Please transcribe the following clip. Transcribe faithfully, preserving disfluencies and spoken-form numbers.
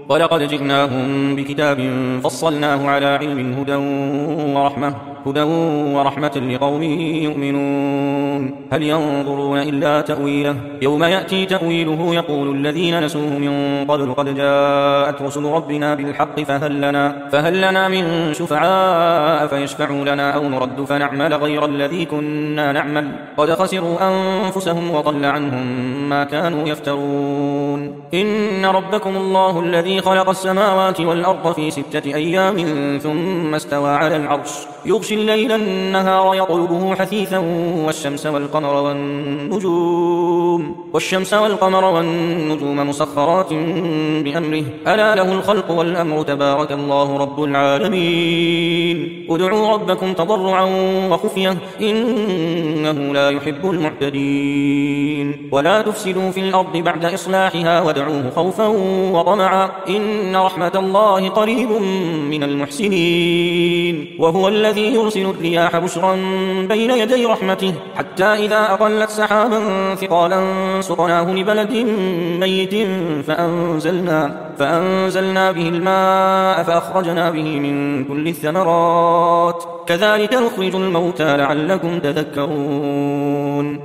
ولقد جئناهم بكتاب فصلناه على علم هدى ورحمة هدى ورحمة لقوم يؤمنون هل ينظرون إلا تأويله يوم يأتي تأويله يقول الذين نسوه من قبل قد جاءت رسل ربنا بالحق فهل لنا, فهل لنا من شفعاء فيشفعوا لنا أو نرد فنعمل غير الذي كنا نعمل قد خسروا أنفسهم وضل عنهم ما كانوا يفترون إن ربكم الله الذي خلق السماوات والأرض في ستة أيام ثم استوى على العرش يغشي الليل النهار يطلبه حثيثا والشمس والقمر والنجوم والشمس والقمر والنجوم مسخرات بأمره ألا له الخلق والأمر تبارك الله رب العالمين ادعوا ربكم تضرعا وخفية إنه لا يحب المعتدين ولا تفسدوا في الأرض بعد إصلاحها وادعوه خوفا وطمعا إن رحمة الله قريب من المحسنين وهو الذي يرسل الرياح بشرا بين يدي رحمته حتى إذا أقلت سحابا ثقالا سقناه لبلد ميت فأنزلنا, فأنزلنا به الماء فأخرجنا به من كل الثمرات كذلك نخرج الموتى لعلكم تذكرون